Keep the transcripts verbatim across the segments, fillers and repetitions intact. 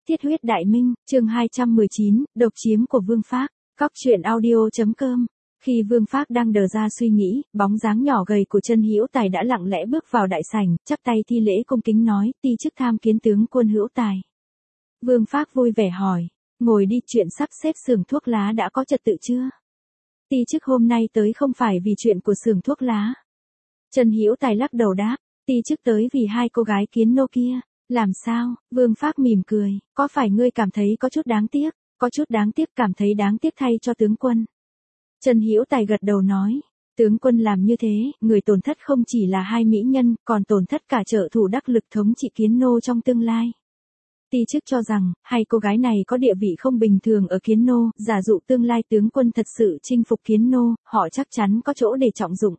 Thiết huyết đại minh, chương hai trăm mười chín, độc chiếm của Vương Phác, cóc truyện audio.com. Khi Vương Phác đang đờ ra suy nghĩ, bóng dáng nhỏ gầy của Chân Hữu Tài đã lặng lẽ bước vào đại sảnh, chắp tay thi lễ cung kính nói, ti chức tham kiến tướng quân Hữu Tài. Vương Phác vui vẻ hỏi, ngồi đi, chuyện sắp xếp xưởng thuốc lá đã có trật tự chưa? Ti chức hôm nay tới không phải vì chuyện của xưởng thuốc lá. Chân Hữu Tài lắc đầu đáp, ti chức tới vì hai cô gái kiến nô kia. Làm sao? Vương Phác mỉm cười, có phải ngươi cảm thấy có chút đáng tiếc, có chút đáng tiếc, cảm thấy đáng tiếc thay cho tướng quân. Chân Hữu Tài gật đầu nói, tướng quân làm như thế, người tổn thất không chỉ là hai mỹ nhân, còn tổn thất cả trợ thủ đắc lực thống trị kiến nô trong tương lai. Ti chức cho rằng, hai cô gái này có địa vị không bình thường ở kiến nô, giả dụ tương lai tướng quân thật sự chinh phục kiến nô, họ chắc chắn có chỗ để trọng dụng.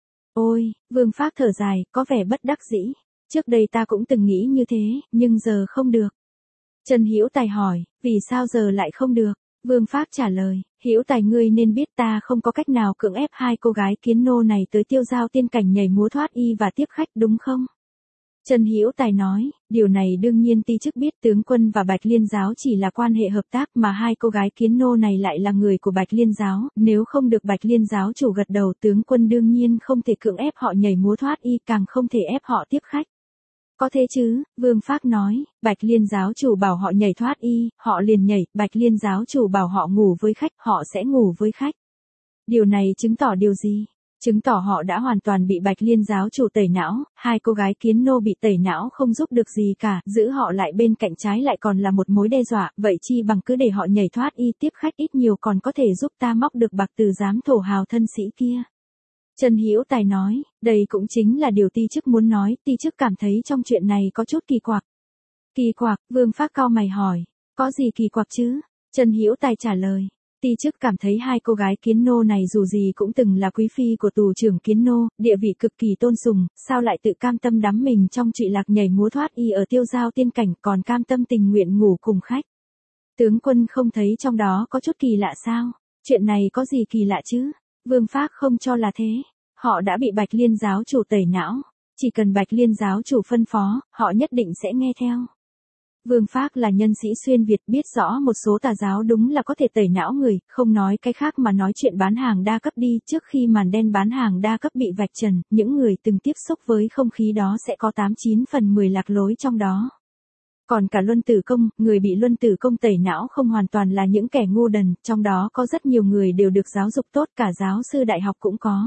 Ôi, Vương Phác thở dài, có vẻ bất đắc dĩ. Trước đây ta cũng từng nghĩ như thế, nhưng giờ không được. Chân Hữu Tài hỏi, vì sao giờ lại không được? Vương Phác trả lời, Hữu Tài ngươi nên biết ta không có cách nào cưỡng ép hai cô gái kiến nô này tới tiêu giao tiên cảnh nhảy múa thoát y và tiếp khách đúng không? Chân Hữu Tài nói, điều này đương nhiên ti chức biết, tướng quân và Bạch Liên giáo chỉ là quan hệ hợp tác mà hai cô gái kiến nô này lại là người của Bạch Liên giáo, nếu không được Bạch Liên giáo chủ gật đầu, tướng quân đương nhiên không thể cưỡng ép họ nhảy múa thoát y, càng không thể ép họ tiếp khách. Có thế chứ, Vương Phác nói, Bạch Liên giáo chủ bảo họ nhảy thoát y, họ liền nhảy, Bạch Liên giáo chủ bảo họ ngủ với khách, họ sẽ ngủ với khách. Điều này chứng tỏ điều gì? Chứng tỏ họ đã hoàn toàn bị Bạch Liên giáo chủ tẩy não, hai cô gái kiến nô bị tẩy não không giúp được gì cả, giữ họ lại bên cạnh trái lại còn là một mối đe dọa, vậy chi bằng cứ để họ nhảy thoát y, tiếp khách ít nhiều còn có thể giúp ta móc được bạc từ giám thổ hào thân sĩ kia. Chân Hữu Tài nói, đây cũng chính là điều ti chức muốn nói, ti chức cảm thấy trong chuyện này có chút kỳ quặc. Kỳ quặc? Vương Phác cau mày hỏi, có gì kỳ quặc chứ? Chân Hữu Tài trả lời, ti chức cảm thấy hai cô gái kiến nô này dù gì cũng từng là quý phi của tù trưởng kiến nô, địa vị cực kỳ tôn sùng, sao lại tự cam tâm đắm mình trong trụy lạc nhảy múa thoát y ở tiêu giao tiên cảnh, còn cam tâm tình nguyện ngủ cùng khách. Tướng quân không thấy trong đó có chút kỳ lạ sao? Chuyện này có gì kỳ lạ chứ? Vương Phác không cho là thế. Họ đã bị Bạch Liên giáo chủ tẩy não. Chỉ cần Bạch Liên giáo chủ phân phó, họ nhất định sẽ nghe theo. Vương Phác là nhân sĩ xuyên Việt, biết rõ một số tà giáo đúng là có thể tẩy não người, không nói cái khác mà nói chuyện bán hàng đa cấp đi. Trước khi màn đen bán hàng đa cấp bị vạch trần, những người từng tiếp xúc với không khí đó sẽ có tám chín phần mười lạc lối trong đó. Còn cả Luân Tử Công, người bị Luân Tử Công tẩy não không hoàn toàn là những kẻ ngu đần, trong đó có rất nhiều người đều được giáo dục tốt, cả giáo sư đại học cũng có.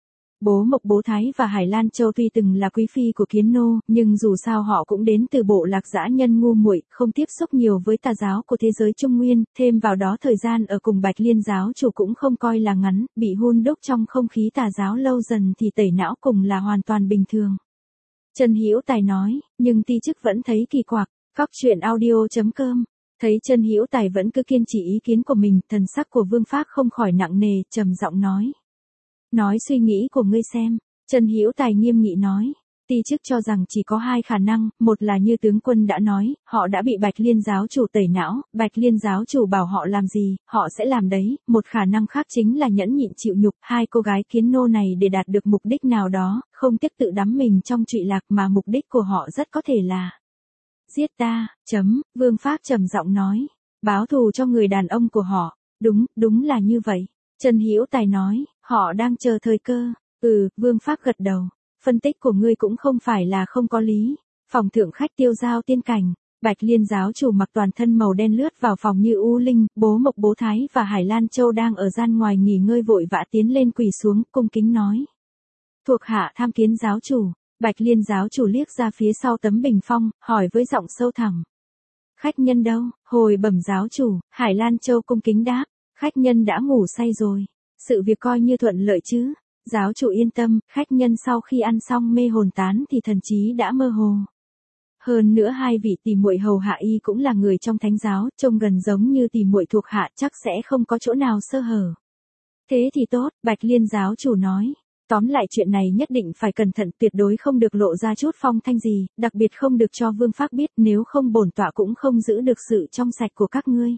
Bố Mộc Bố Thái và Hải Lan Châu tuy từng là quý phi của kiến nô, nhưng dù sao họ cũng đến từ bộ lạc dã nhân ngu muội, không tiếp xúc nhiều với tà giáo của thế giới Trung Nguyên, thêm vào đó thời gian ở cùng Bạch Liên giáo chủ cũng không coi là ngắn, bị hun đúc trong không khí tà giáo lâu dần thì tẩy não cùng là hoàn toàn bình thường. Chân Hữu Tài nói, nhưng ti chức vẫn thấy kỳ quặc. Cóc truyện audio.com. Thấy Chân Hữu Tài vẫn cứ kiên trì ý kiến của mình, thần sắc của Vương Phác không khỏi nặng nề, trầm giọng nói. Nói suy nghĩ của ngươi xem. Chân Hữu Tài nghiêm nghị nói. Ti chức cho rằng chỉ có hai khả năng, một là như tướng quân đã nói, họ đã bị Bạch Liên giáo chủ tẩy não, Bạch Liên giáo chủ bảo họ làm gì, họ sẽ làm đấy, một khả năng khác chính là nhẫn nhịn chịu nhục, hai cô gái kiến nô này để đạt được mục đích nào đó, không tiếc tự đắm mình trong trụy lạc mà mục đích của họ rất có thể là giết ta, chấm, Vương Phác trầm giọng nói, báo thù cho người đàn ông của họ, đúng, đúng là như vậy. Chân Hữu Tài nói, họ đang chờ thời cơ, ừ, Vương Phác gật đầu, phân tích của ngươi cũng không phải là không có lý. Phòng thượng khách tiêu giao tiên cảnh, Bạch Liên giáo chủ mặc toàn thân màu đen lướt vào phòng như U Linh, Bố Mộc Bố Thái và Hải Lan Châu đang ở gian ngoài nghỉ ngơi vội vã tiến lên quỳ xuống, cung kính nói. Thuộc hạ tham kiến giáo chủ. Bạch Liên giáo chủ liếc ra phía sau tấm bình phong, hỏi với giọng sâu thẳm. Khách nhân đâu? Hồi bẩm giáo chủ, Hải Lan Châu cung kính đáp, khách nhân đã ngủ say rồi. Sự việc coi như thuận lợi chứ? Giáo chủ yên tâm, khách nhân sau khi ăn xong mê hồn tán thì thần trí đã mơ hồ. Hơn nữa hai vị tỷ muội hầu hạ y cũng là người trong thánh giáo, trông gần giống như tỷ muội thuộc hạ, chắc sẽ không có chỗ nào sơ hở. Thế thì tốt, Bạch Liên giáo chủ nói. Tóm lại chuyện này nhất định phải cẩn thận, tuyệt đối không được lộ ra chút phong thanh gì, đặc biệt không được cho Vương Phác biết, nếu không bổn tọa cũng không giữ được sự trong sạch của các ngươi.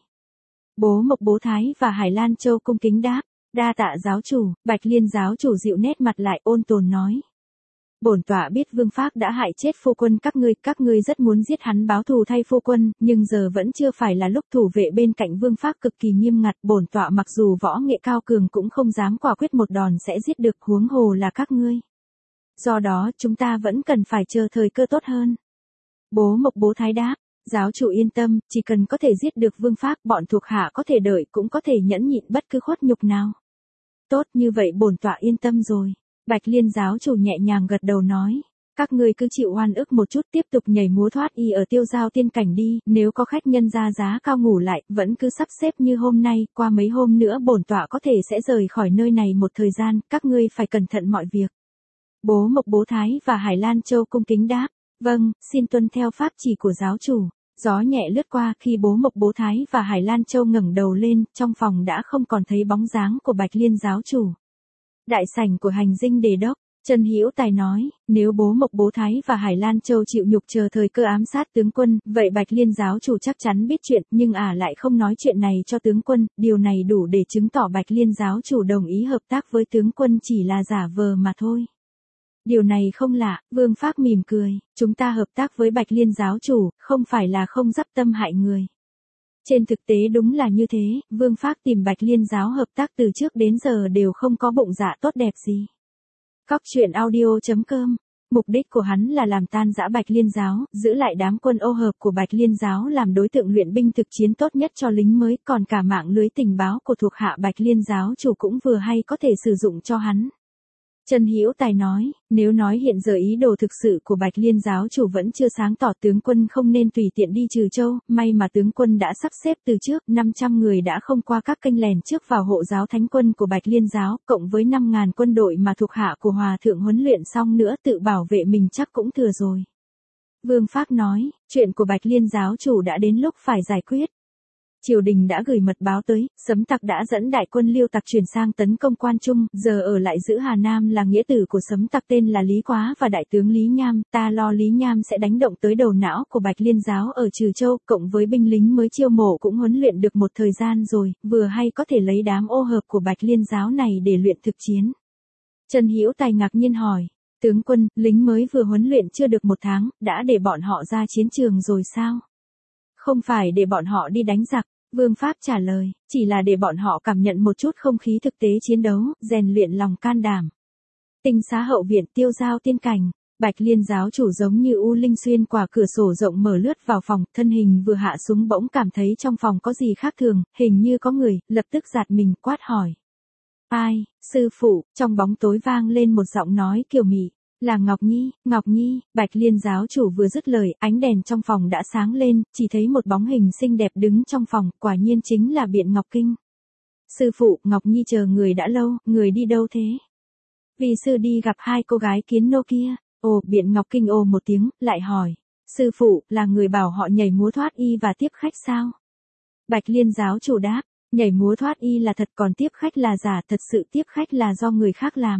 Bố Mộc Bố Thái và Hải Lan Châu cung kính đáp, đa tạ giáo chủ. Bạch Liên giáo chủ dịu nét mặt lại, ôn tồn nói. Bổn tọa biết Vương Phác đã hại chết phu quân các ngươi, các ngươi rất muốn giết hắn báo thù thay phu quân, nhưng giờ vẫn chưa phải là lúc. Thủ vệ bên cạnh Vương Phác cực kỳ nghiêm ngặt, bổn tọa mặc dù võ nghệ cao cường cũng không dám quả quyết một đòn sẽ giết được, huống hồ là các ngươi. Do đó chúng ta vẫn cần phải chờ thời cơ tốt hơn. Bố Mộc Bố Thái đáp, giáo chủ yên tâm, chỉ cần có thể giết được Vương Phác, bọn thuộc hạ có thể đợi cũng có thể nhẫn nhịn bất cứ khuất nhục nào. Tốt, như vậy bổn tọa yên tâm rồi. Bạch Liên giáo chủ nhẹ nhàng gật đầu nói, các ngươi cứ chịu oan ức một chút, tiếp tục nhảy múa thoát y ở Tiêu Giao tiên cảnh đi, nếu có khách nhân ra giá cao ngủ lại, vẫn cứ sắp xếp như hôm nay, qua mấy hôm nữa bổn tọa có thể sẽ rời khỏi nơi này một thời gian, các ngươi phải cẩn thận mọi việc. Bố Mộc Bố Thái và Hải Lan Châu cung kính đáp, vâng, xin tuân theo pháp chỉ của giáo chủ. Gió nhẹ lướt qua, khi Bố Mộc Bố Thái và Hải Lan Châu ngẩng đầu lên, trong phòng đã không còn thấy bóng dáng của Bạch Liên giáo chủ. Đại sảnh của hành dinh đề đốc, Trần Hữu Tài nói, nếu Bố Mộc Bố Thái và Hải Lan Châu chịu nhục chờ thời cơ ám sát tướng quân, vậy Bạch Liên giáo chủ chắc chắn biết chuyện, nhưng ả à lại không nói chuyện này cho tướng quân, điều này đủ để chứng tỏ Bạch Liên giáo chủ đồng ý hợp tác với tướng quân chỉ là giả vờ mà thôi. Điều này không lạ, Vương Phác mỉm cười, chúng ta hợp tác với Bạch Liên giáo chủ, không phải là không dắp tâm hại người. Trên thực tế đúng là như thế, Vương Phác tìm Bạch Liên giáo hợp tác từ trước đến giờ đều không có bụng dạ tốt đẹp gì. Cóc truyện audio chấm com, mục đích của hắn là làm tan rã Bạch Liên giáo, giữ lại đám quân ô hợp của Bạch Liên giáo làm đối tượng luyện binh thực chiến tốt nhất cho lính mới, còn cả mạng lưới tình báo của thuộc hạ Bạch Liên giáo chủ cũng vừa hay có thể sử dụng cho hắn. Trần Hữu Tài nói, nếu nói hiện giờ ý đồ thực sự của Bạch Liên giáo chủ vẫn chưa sáng tỏ, tướng quân không nên tùy tiện đi Trừ Châu, may mà tướng quân đã sắp xếp từ trước, năm trăm người đã không qua các kênh lèn trước vào hộ giáo thánh quân của Bạch Liên giáo, cộng với năm nghìn quân đội mà thuộc hạ của Hòa thượng huấn luyện xong nữa, tự bảo vệ mình chắc cũng thừa rồi. Vương Phác nói, chuyện của Bạch Liên giáo chủ đã đến lúc phải giải quyết. Triều đình đã gửi mật báo tới, Sấm Tặc đã dẫn đại quân Liêu Tặc chuyển sang tấn công Quan Trung, giờ ở lại giữ Hà Nam là nghĩa tử của Sấm Tặc tên là Lý Quá và đại tướng Lý Nham, ta lo Lý Nham sẽ đánh động tới đầu não của Bạch Liên giáo ở Trừ Châu, cộng với binh lính mới chiêu mộ cũng huấn luyện được một thời gian rồi, vừa hay có thể lấy đám ô hợp của Bạch Liên giáo này để luyện thực chiến. Trần Hữu Tài ngạc nhiên hỏi, tướng quân, lính mới vừa huấn luyện chưa được một tháng, đã để bọn họ ra chiến trường rồi sao? Không phải để bọn họ đi đánh giặc. Vương Phác trả lời, chỉ là để bọn họ cảm nhận một chút không khí thực tế chiến đấu, rèn luyện lòng can đảm. Tinh xá hậu viện Tiêu Giao tiên cảnh, Bạch Liên giáo chủ giống như u linh xuyên qua cửa sổ rộng mở lướt vào phòng, thân hình vừa hạ xuống bỗng cảm thấy trong phòng có gì khác thường, hình như có người, lập tức giạt mình quát hỏi. Ai, sư phụ, trong bóng tối vang lên một giọng nói kiều mị. Là Ngọc Nhi, Ngọc Nhi, Bạch Liên giáo chủ vừa dứt lời, ánh đèn trong phòng đã sáng lên, chỉ thấy một bóng hình xinh đẹp đứng trong phòng, quả nhiên chính là Biện Ngọc Kinh. Sư phụ, Ngọc Nhi chờ người đã lâu, người đi đâu thế? Vì sư đi gặp hai cô gái kiến nô kia. Ồ, Biện Ngọc Kinh ồ một tiếng, lại hỏi. Sư phụ, là người bảo họ nhảy múa thoát y và tiếp khách sao? Bạch Liên giáo chủ đáp, nhảy múa thoát y là thật còn tiếp khách là giả, thật sự tiếp khách là do người khác làm.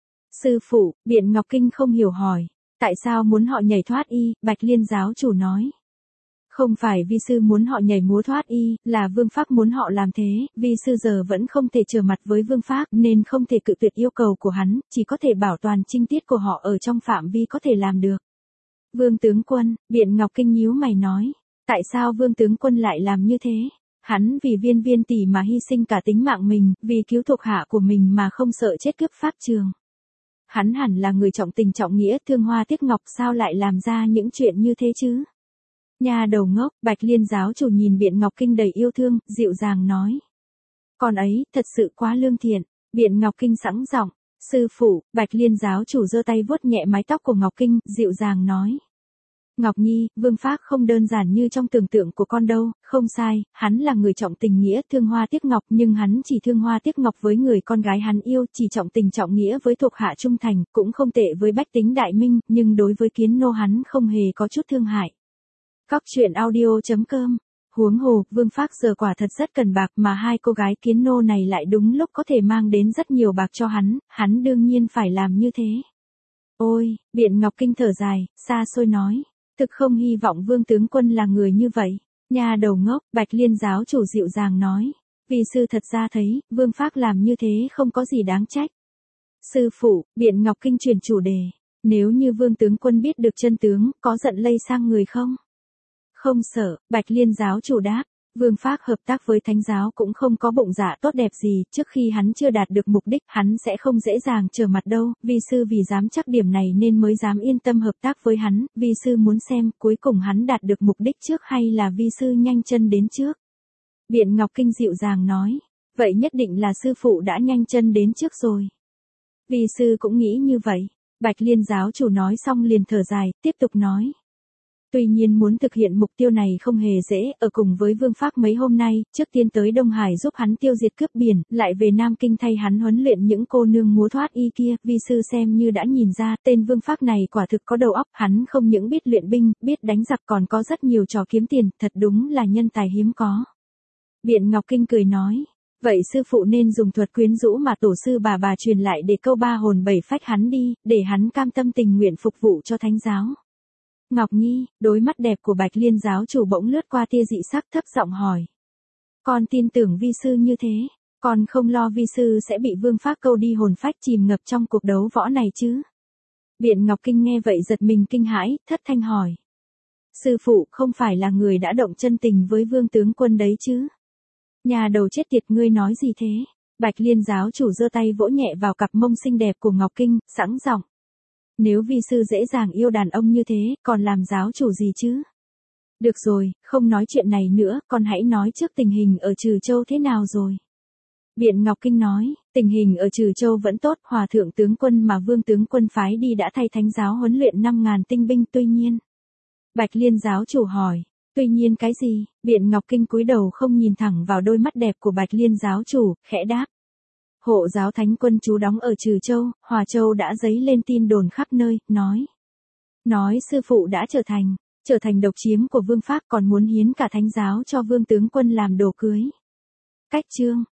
Sư phụ, Biện Ngọc Kinh không hiểu hỏi, tại sao muốn họ nhảy thoát y? Bạch Liên giáo chủ nói. Không phải vi sư muốn họ nhảy múa thoát y, là Vương Phác muốn họ làm thế, vi sư giờ vẫn không thể trở mặt với Vương Phác nên không thể cự tuyệt yêu cầu của hắn, chỉ có thể bảo toàn trinh tiết của họ ở trong phạm vi có thể làm được. Vương tướng quân, Biện Ngọc Kinh nhíu mày nói, tại sao Vương tướng quân lại làm như thế? Hắn vì Viên Viên tỷ mà hy sinh cả tính mạng mình, vì cứu thuộc hạ của mình mà không sợ chết cướp pháp trường. Hắn hẳn là người trọng tình trọng nghĩa, thương hoa tiếc ngọc, sao lại làm ra những chuyện như thế chứ? Nhà đầu ngốc, Bạch Liên giáo chủ nhìn Biện Ngọc Kinh đầy yêu thương, dịu dàng nói. Con ấy, thật sự quá lương thiện. Biện Ngọc Kinh sẵn giọng, sư phụ, Bạch Liên giáo chủ giơ tay vuốt nhẹ mái tóc của Ngọc Kinh, dịu dàng nói. Ngọc Nhi, Vương Phác không đơn giản như trong tưởng tượng của con đâu, không sai, hắn là người trọng tình nghĩa, thương hoa tiếc ngọc, nhưng hắn chỉ thương hoa tiếc ngọc với người con gái hắn yêu, chỉ trọng tình trọng nghĩa với thuộc hạ trung thành, cũng không tệ với bách tính đại minh, nhưng đối với kiến nô hắn không hề có chút thương hại. Cóc truyện audio chấm com, huống hồ, Vương Phác giờ quả thật rất cần bạc mà hai cô gái kiến nô này lại đúng lúc có thể mang đến rất nhiều bạc cho hắn, hắn đương nhiên phải làm như thế. Ôi, Biện Ngọc Kinh thở dài, xa xôi nói. Thực không hy vọng Vương tướng quân là người như vậy. Nhà đầu ngốc, Bạch Liên giáo chủ dịu dàng nói. Vì sư thật ra thấy, Vương Phác làm như thế không có gì đáng trách. Sư phụ, Biện Ngọc Kinh chuyển chủ đề. Nếu như Vương tướng quân biết được chân tướng, có giận lây sang người không? Không sợ, Bạch Liên giáo chủ đáp. Vương Phác hợp tác với Thánh giáo cũng không có bụng dạ tốt đẹp gì, trước khi hắn chưa đạt được mục đích, hắn sẽ không dễ dàng trở mặt đâu, vi sư vì dám chắc điểm này nên mới dám yên tâm hợp tác với hắn, vi sư muốn xem cuối cùng hắn đạt được mục đích trước hay là vi sư nhanh chân đến trước. Biện Ngọc Kinh dịu dàng nói, vậy nhất định là sư phụ đã nhanh chân đến trước rồi. Vi sư cũng nghĩ như vậy. Bạch Liên giáo chủ nói xong liền thở dài, tiếp tục nói. Tuy nhiên muốn thực hiện mục tiêu này không hề dễ, ở cùng với Vương Phác mấy hôm nay, trước tiên tới Đông Hải giúp hắn tiêu diệt cướp biển, lại về Nam Kinh thay hắn huấn luyện những cô nương múa thoát y kia, vi sư xem như đã nhìn ra, tên Vương Phác này quả thực có đầu óc, hắn không những biết luyện binh, biết đánh giặc còn có rất nhiều trò kiếm tiền, thật đúng là nhân tài hiếm có. Biện Ngọc Kinh cười nói. Vậy sư phụ nên dùng thuật quyến rũ mà tổ sư bà bà truyền lại để câu ba hồn bảy phách hắn đi, để hắn cam tâm tình nguyện phục vụ cho Thánh giáo. Ngọc Nhi, đôi mắt đẹp của Bạch Liên giáo chủ bỗng lướt qua tia dị sắc, thấp giọng hỏi. Con tin tưởng vi sư như thế, con không lo vi sư sẽ bị Vương Phác câu đi hồn phách chìm ngập trong cuộc đấu võ này chứ? Biện Ngọc Kinh nghe vậy giật mình kinh hãi, thất thanh hỏi. Sư phụ không phải là người đã động chân tình với Vương tướng quân đấy chứ? Nhà đầu chết tiệt, ngươi nói gì thế? Bạch Liên giáo chủ giơ tay vỗ nhẹ vào cặp mông xinh đẹp của Ngọc Kinh, sẵn giọng. Nếu vi sư dễ dàng yêu đàn ông như thế, còn làm giáo chủ gì chứ? Được rồi, không nói chuyện này nữa, con hãy nói trước tình hình ở Trừ Châu thế nào rồi. Biện Ngọc Kinh nói, tình hình ở Trừ Châu vẫn tốt, hòa thượng tướng quân mà Vương tướng quân phái đi đã thay Thánh giáo huấn luyện năm ngàn tinh binh, tuy nhiên. Bạch Liên giáo chủ hỏi. Tuy nhiên cái gì? Biện Ngọc Kinh cúi đầu không nhìn thẳng vào đôi mắt đẹp của Bạch Liên giáo chủ, khẽ đáp. Hộ giáo thánh quân trú đóng ở Trừ Châu, Hòa Châu đã dấy lên tin đồn khắp nơi, nói. Nói sư phụ đã trở thành, trở thành độc chiếm của Vương Phác, còn muốn hiến cả Thánh giáo cho Vương tướng quân làm đồ cưới. Cách chương.